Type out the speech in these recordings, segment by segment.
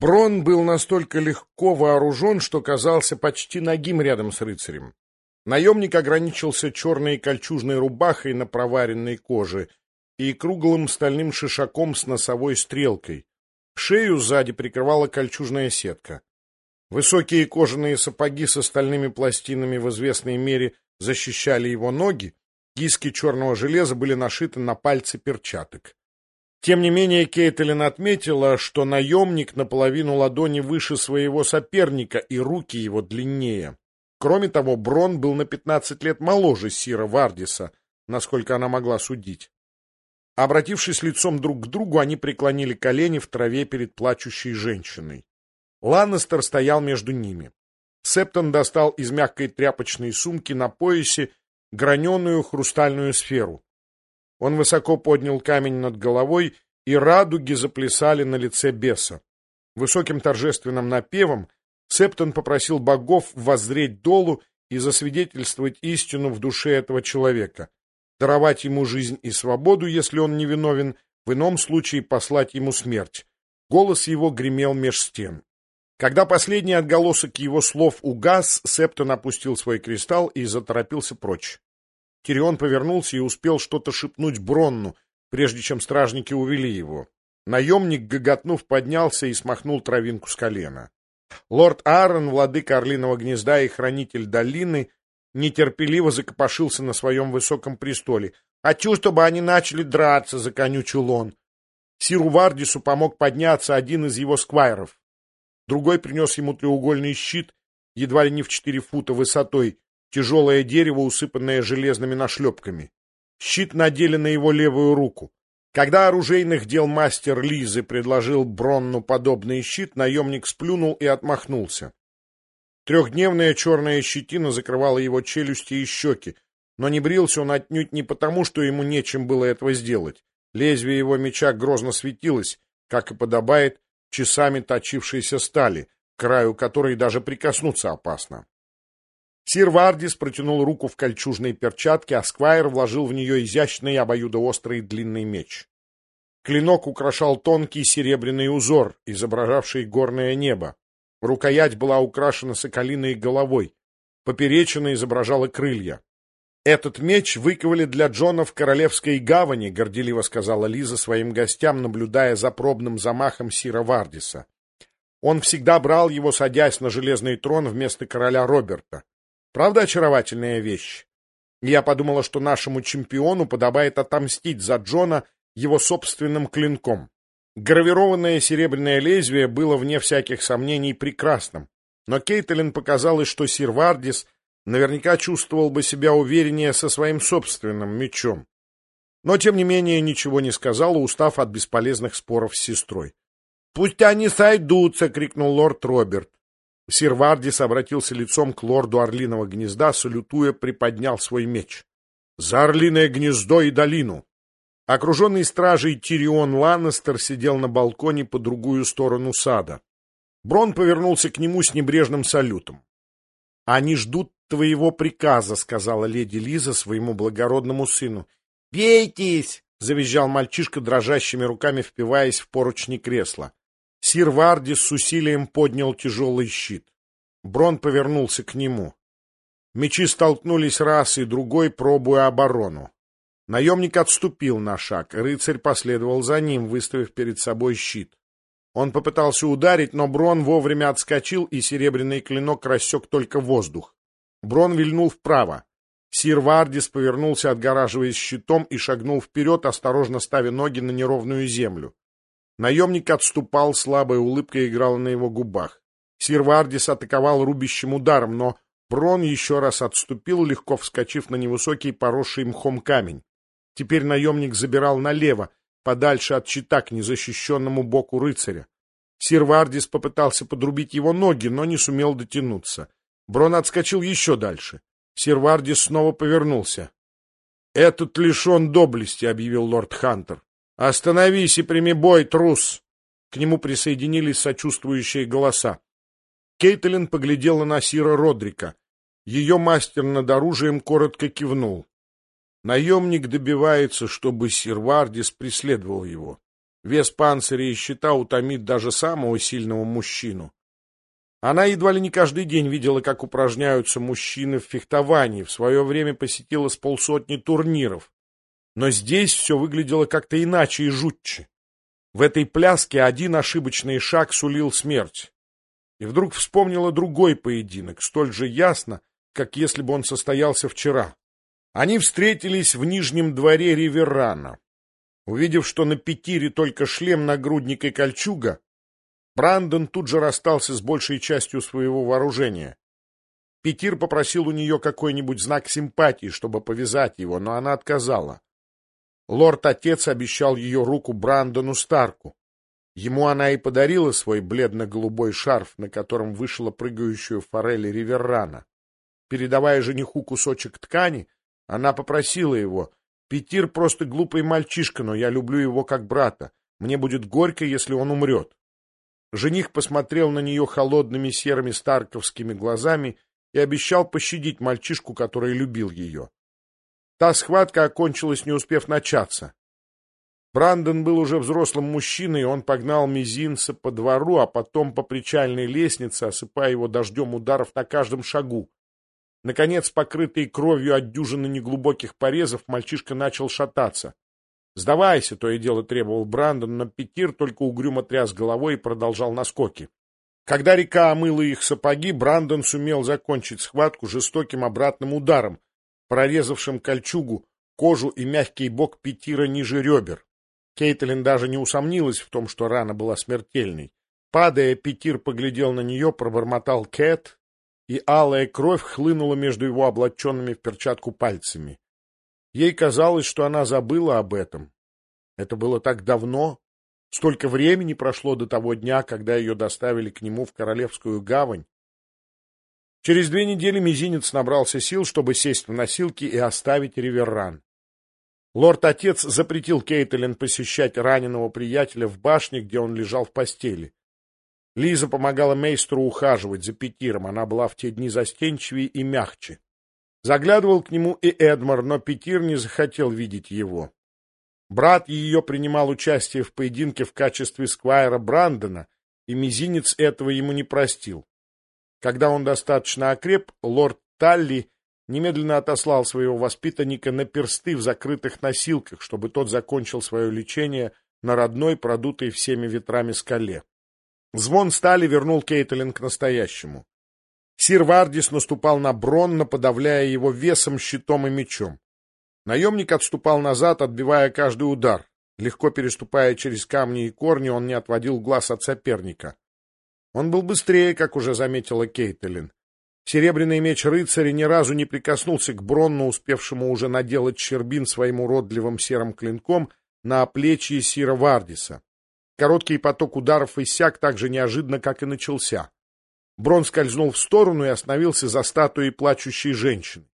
Брон был настолько легко вооружен, что казался почти нагим рядом с рыцарем. Наемник ограничился черной кольчужной рубахой на проваренной коже и круглым стальным шишаком с носовой стрелкой. Шею сзади прикрывала кольчужная сетка. Высокие кожаные сапоги с стальными пластинами в известной мере защищали его ноги, киски черного железа были нашиты на пальцы перчаток. Тем не менее, Кейтлин отметила, что наемник наполовину ладони выше своего соперника, и руки его длиннее. Кроме того, Брон был на 15 лет моложе сира Вардиса, насколько она могла судить. Обратившись лицом друг к другу, они преклонили колени в траве перед плачущей женщиной. Ланнестер стоял между ними. Септон достал из мягкой тряпочной сумки на поясе граненую хрустальную сферу. Он высоко поднял камень над головой, и радуги заплясали на лице беса. Высоким торжественным напевом Септон попросил богов воззреть долу и засвидетельствовать истину в душе этого человека, даровать ему жизнь и свободу, если он невиновен, в ином случае послать ему смерть. Голос его гремел меж стен. Когда последний отголосок его слов угас, Септон опустил свой кристалл и заторопился прочь. Тирион повернулся и успел что-то шепнуть Бронну, прежде чем стражники увели его. Наемник, гоготнув, поднялся и смахнул травинку с колена. Лорд Аарон, владыка Орлиного гнезда и хранитель долины, нетерпеливо закопошился на своем высоком престоле. «Хочу, чтобы они начали драться», — законючил он. Сиру Вардису помог подняться один из его сквайров. Другой принес ему треугольный щит, едва ли не в 4 фута высотой, тяжелое дерево, усыпанное железными нашлепками. Щит надели на его левую руку. Когда оружейных дел мастер Лизы предложил Бронну подобный щит, наемник сплюнул и отмахнулся. Трехдневная черная щетина закрывала его челюсти и щеки, но не брился он отнюдь не потому, что ему нечем было этого сделать. Лезвие его меча грозно светилось, как и подобает часами точившейся стали, к краю которой даже прикоснуться опасно. Сир Вардис протянул руку в кольчужной перчатке, а сквайр вложил в нее изящный обоюдоострый длинный меч. Клинок украшал тонкий серебряный узор, изображавший горное небо. Рукоять была украшена соколиной головой, поперечина изображала крылья. «Этот меч выковали для Джона в Королевской гавани», — горделиво сказала Лиза своим гостям, наблюдая за пробным замахом сира Вардиса. Он всегда брал его, садясь на железный трон вместо короля Роберта. Правда, очаровательная вещь? Я подумала, что нашему чемпиону подобает отомстить за Джона его собственным клинком. Гравированное серебряное лезвие было, вне всяких сомнений, прекрасным. Но Кейтлин показалось, что сир Вардис наверняка чувствовал бы себя увереннее со своим собственным мечом. Но, тем не менее, ничего не сказала, устав от бесполезных споров с сестрой. «Пусть они сойдутся!» — крикнул лорд Роберт. Сир Вардис обратился лицом к лорду Орлиного гнезда, салютуя, приподнял свой меч. «За Орлиное гнездо и долину!» Окруженный стражей Тирион Ланнестер сидел на балконе по другую сторону сада. Брон повернулся к нему с небрежным салютом. «Они ждут твоего приказа», — сказала леди Лиза своему благородному сыну. «Бейтесь!» — завизжал мальчишка, дрожащими руками впиваясь в поручни кресла. Сир Вардис с усилием поднял тяжелый щит. Брон повернулся к нему. Мечи столкнулись раз и другой, пробуя оборону. Наемник отступил на шаг, и рыцарь последовал за ним, выставив перед собой щит. Он попытался ударить, но Брон вовремя отскочил, и серебряный клинок рассек только воздух. Брон вильнул вправо. Сир Вардис повернулся, отгораживаясь щитом, и шагнул вперед, осторожно ставя ноги на неровную землю. Наемник отступал, слабая улыбка играла на его губах. Сир Вардис атаковал рубящим ударом, но Брон еще раз отступил, легко вскочив на невысокий поросший мхом камень. Теперь наемник забирал налево, подальше от щита, к незащищенному боку рыцаря. Сир Вардис попытался подрубить его ноги, но не сумел дотянуться. Брон отскочил еще дальше. Сир Вардис снова повернулся. «Этот лишен доблести», — объявил лорд Хантер. «Остановись и прими бой, трус!» К нему присоединились сочувствующие голоса. Кейтлин поглядела на сира Родрика. Ее мастер над оружием коротко кивнул. Наемник добивается, чтобы сир Вардис преследовал его. Вес панциря и щита утомит даже самого сильного мужчину. Она едва ли не каждый день видела, как упражняются мужчины в фехтовании, в свое время посетила с полсотни турниров. Но здесь все выглядело как-то иначе и жутче. В этой пляске один ошибочный шаг сулил смерть. И вдруг вспомнила другой поединок, столь же ясно, как если бы он состоялся вчера. Они встретились в нижнем дворе Риверрана. Увидев, что на Петире только шлем, нагрудник и кольчуга, Брандон тут же расстался с большей частью своего вооружения. Петир попросил у нее какой-нибудь знак симпатии, чтобы повязать его, но она отказала. Лорд-отец обещал ее руку Брандону Старку. Ему она и подарила свой бледно-голубой шарф, на котором вышила прыгающую форель Риверрана. Передавая жениху кусочек ткани, она попросила его: «Петир просто глупый мальчишка, но я люблю его как брата. Мне будет горько, если он умрет». Жених посмотрел на нее холодными серыми старковскими глазами и обещал пощадить мальчишку, который любил ее. Та схватка окончилась, не успев начаться. Брандон был уже взрослым мужчиной, он погнал мизинца по двору, а потом по причальной лестнице, осыпая его дождем ударов на каждом шагу. Наконец, покрытый кровью от дюжины неглубоких порезов, мальчишка начал шататься. «Сдавайся», — то и дело требовал Брандон, но Петир только угрюмо тряс головой и продолжал наскоки. Когда река омыла их сапоги, Брандон сумел закончить схватку жестоким обратным ударом, прорезавшим кольчугу, кожу и мягкий бок Петира ниже ребер. Кейтлин даже не усомнилась в том, что рана была смертельной. Падая, Петир поглядел на нее, пробормотал «Кэт», и алая кровь хлынула между его облаченными в перчатку пальцами. Ей казалось, что она забыла об этом. Это было так давно. Столько времени прошло до того дня, когда ее доставили к нему в Королевскую гавань. Через 2 недели мизинец набрался сил, чтобы сесть в носилки и оставить Риверран. Лорд-отец запретил Кейтлин посещать раненого приятеля в башне, где он лежал в постели. Лиза помогала мейстеру ухаживать за Петиром, она была в те дни застенчивее и мягче. Заглядывал к нему и Эдмар, но Петир не захотел видеть его. Брат ее принимал участие в поединке в качестве сквайра Брандона, и мизинец этого ему не простил. Когда он достаточно окреп, лорд Талли немедленно отослал своего воспитанника на персты в закрытых носилках, чтобы тот закончил свое лечение на родной, продутой всеми ветрами скале. Звон стали вернул Кейтлин к настоящему. Сир Вардис наступал на Бронна, подавляя его весом, щитом и мечом. Наемник отступал назад, отбивая каждый удар. Легко переступая через камни и корни, он не отводил глаз от соперника. Он был быстрее, как уже заметила Кейтлин. Серебряный меч рыцаря ни разу не прикоснулся к Бронну, успевшему уже наделать щербин своим уродливым серым клинком на плечи сира Вардиса. Короткий поток ударов иссяк так же неожиданно, как и начался. Брон скользнул в сторону и остановился за статуей плачущей женщины.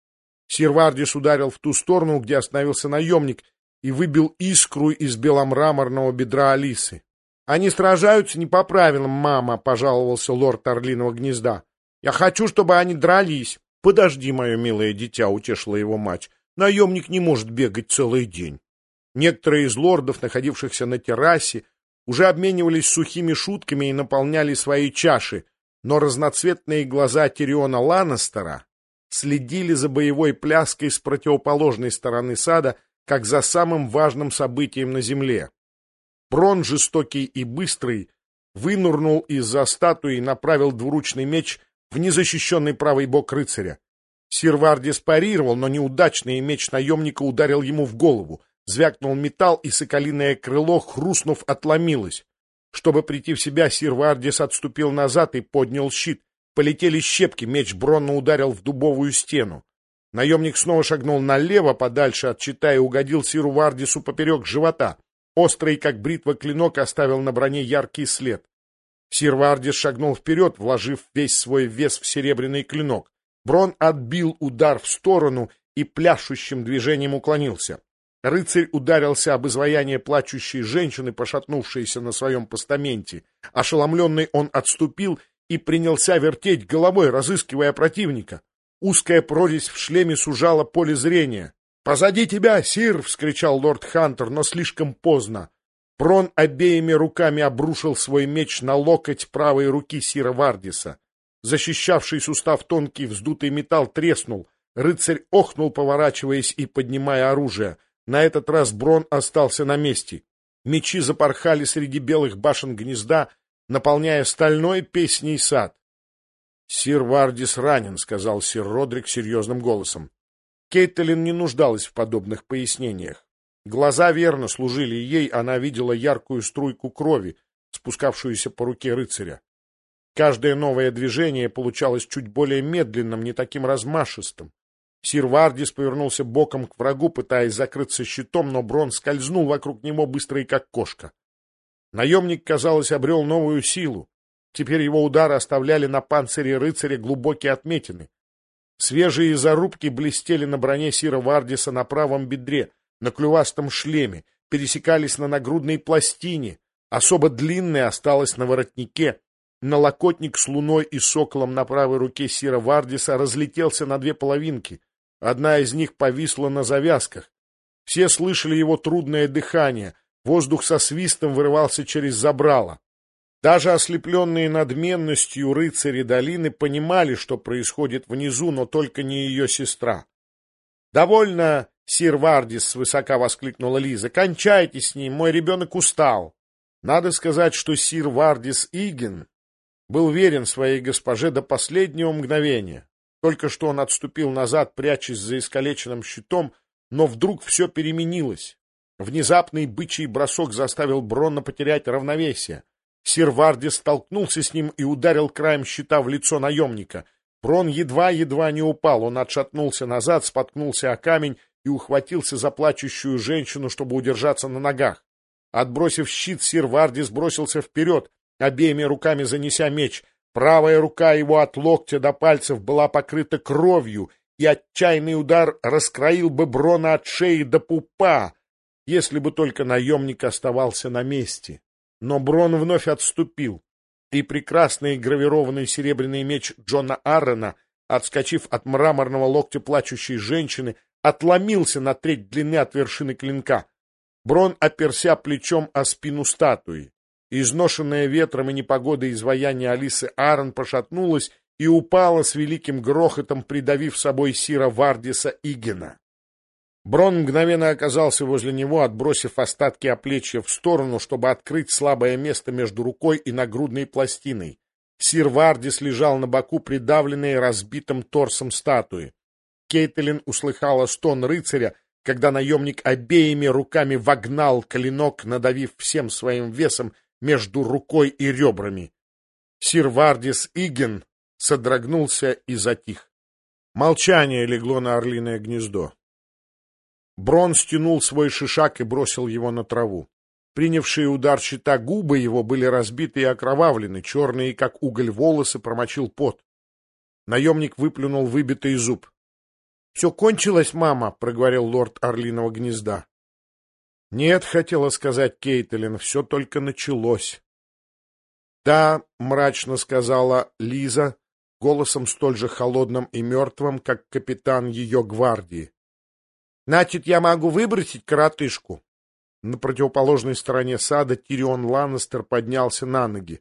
Сир Вардис ударил в ту сторону, где остановился наемник, и выбил искру из беломраморного бедра Алисы. — Они сражаются не по правилам, мама, — пожаловался лорд Орлиного гнезда. — Я хочу, чтобы они дрались. — Подожди, мое милое дитя, — утешила его мать. — Наемник не может бегать целый день. Некоторые из лордов, находившихся на террасе, уже обменивались сухими шутками и наполняли свои чаши, но разноцветные глаза Тириона Ланнестера следили за боевой пляской с противоположной стороны сада, как за самым важным событием на земле. Брон, жестокий и быстрый, вынурнул из-за статуи и направил двуручный меч в незащищенный правый бок рыцаря. Сир Вардис парировал, но неудачный меч наемника ударил ему в голову. Звякнул металл, и соколиное крыло, хрустнув, отломилось. Чтобы прийти в себя, сир Вардис отступил назад и поднял щит. Полетели щепки, меч Бронна ударил в дубовую стену. Наемник снова шагнул налево, подальше от щита, и угодил сиру Вардису поперек живота. Острый, как бритва, клинок оставил на броне яркий след. Сир Вардис шагнул вперед, вложив весь свой вес в серебряный клинок. Брон отбил удар в сторону и пляшущим движением уклонился. Рыцарь ударился об изваяние плачущей женщины, пошатнувшейся на своем постаменте. Ошеломленный он отступил и принялся вертеть головой, разыскивая противника. Узкая прорезь в шлеме сужала поле зрения. — Позади тебя, сир! — вскричал лорд Хантер, но слишком поздно. Брон обеими руками обрушил свой меч на локоть правой руки сира Вардиса. Защищавший сустав тонкий вздутый металл треснул. Рыцарь охнул, поворачиваясь и поднимая оружие. На этот раз Брон остался на месте. Мечи запорхали среди белых башен гнезда, наполняя стальной песней сад. — Сир Вардис ранен, — сказал сир Родрик серьезным голосом. Кейтлин не нуждалась в подобных пояснениях. Глаза верно служили ей, она видела яркую струйку крови, спускавшуюся по руке рыцаря. Каждое новое движение получалось чуть более медленным, не таким размашистым. Сир Вардис повернулся боком к врагу, пытаясь закрыться щитом, но Брон скользнул вокруг него быстрый, как кошка. Наемник, казалось, обрел новую силу. Теперь его удары оставляли на панцире рыцаря глубокие отметины. Свежие зарубки блестели на броне сира Вардиса на правом бедре, на клювастом шлеме, пересекались на нагрудной пластине, особо длинная осталась на воротнике. Налокотник с луной и соколом на правой руке сира Вардиса разлетелся на две половинки. Одна из них повисла на завязках. Все слышали его трудное дыхание, воздух со свистом вырывался через забрало. Даже ослепленные надменностью рыцари долины понимали, что происходит внизу, но только не ее сестра. «Довольно, сир Вардис!» — свысока воскликнула Лиза. «Кончайте с ним, мой ребенок устал!» Надо сказать, что сир Вардис Иген был верен своей госпоже до последнего мгновения. Только что он отступил назад, прячась за искалеченным щитом, но вдруг все переменилось. Внезапный бычий бросок заставил Брона потерять равновесие. Сир Вардис столкнулся с ним и ударил краем щита в лицо наемника. Брон едва-едва не упал, он отшатнулся назад, споткнулся о камень и ухватился за плачущую женщину, чтобы удержаться на ногах. Отбросив щит, сир Вардис бросился вперед, обеими руками занеся меч. Правая рука его от локтя до пальцев была покрыта кровью, и отчаянный удар раскроил бы Брона от шеи до пупа, если бы только наемник оставался на месте. Но Брон вновь отступил, и прекрасный гравированный серебряный меч Джона Аррена, отскочив от мраморного локтя плачущей женщины, отломился на треть длины от вершины клинка. Брон оперся плечом о спину статуи. Изношенное ветром и непогодой изваяние Алисы Аррен пошатнулось и упало с великим грохотом, придавив собой сира Вардиса Игена. Брон мгновенно оказался возле него, отбросив остатки оплечья в сторону, чтобы открыть слабое место между рукой и нагрудной пластиной. Сир Вардис лежал на боку, придавленный разбитым торсом статуи. Кейтлин услыхала стон рыцаря, когда наемник обеими руками вогнал клинок, надавив всем своим весом между рукой и ребрами. Сир Вардис Иген содрогнулся и затих. Молчание легло на орлиное гнездо. Брон стянул свой шишак и бросил его на траву. Принявшие удар щита губы его были разбиты и окровавлены, черные, как уголь, волосы промочил пот. Наемник выплюнул выбитый зуб. — Все кончилось, мама, — проговорил лорд Орлиного гнезда. — Нет, — хотела сказать Кейтлин, — все только началось. — Да, — мрачно сказала Лиза, голосом столь же холодным и мертвым, как капитан ее гвардии. — Значит, я могу выбросить коротышку? На противоположной стороне сада Тирион Ланнистер поднялся на ноги.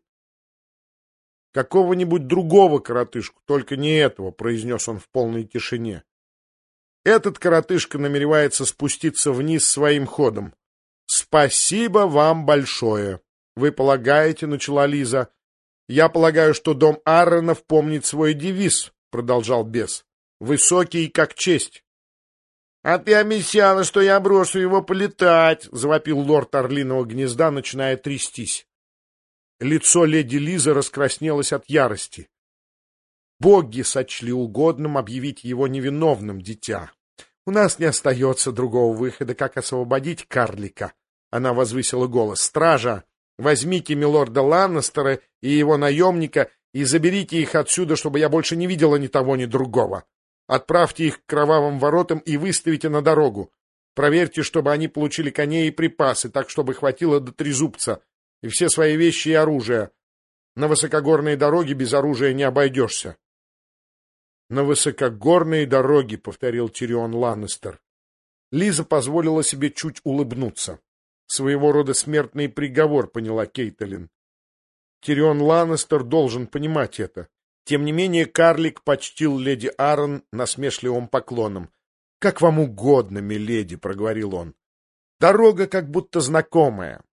— Какого-нибудь другого коротышку, только не этого, — произнес он в полной тишине. Этот коротышка намеревается спуститься вниз своим ходом. — Спасибо вам большое. Вы полагаете, — начала Лиза. — Я полагаю, что дом Арренов помнит свой девиз, — продолжал бес. — Высокий, как честь. — А ты обещала, что я брошу его полетать, — завопил лорд Орлиного гнезда, начиная трястись. Лицо леди Лизы раскраснелось от ярости. Боги сочли угодным объявить его невиновным, дитя. У нас не остается другого выхода, как освободить карлика. Она возвысила голос. Стража, возьмите милорда Ланнистера и его наемника и заберите их отсюда, чтобы я больше не видела ни того, ни другого. Отправьте их к кровавым воротам и выставите на дорогу. Проверьте, чтобы они получили коней и припасы, так, чтобы хватило до трезубца, и все свои вещи и оружие. На высокогорной дороге без оружия не обойдешься. — На высокогорной дороге, — повторил Тирион Ланнистер. Лиза позволила себе чуть улыбнуться. Своего рода смертный приговор, поняла Кейтлин. Тирион Ланнистер должен понимать это. Тем не менее, карлик почтил леди Аррен насмешливым поклоном. — Как вам угодно, миледи, — проговорил он. — Дорога как будто знакомая.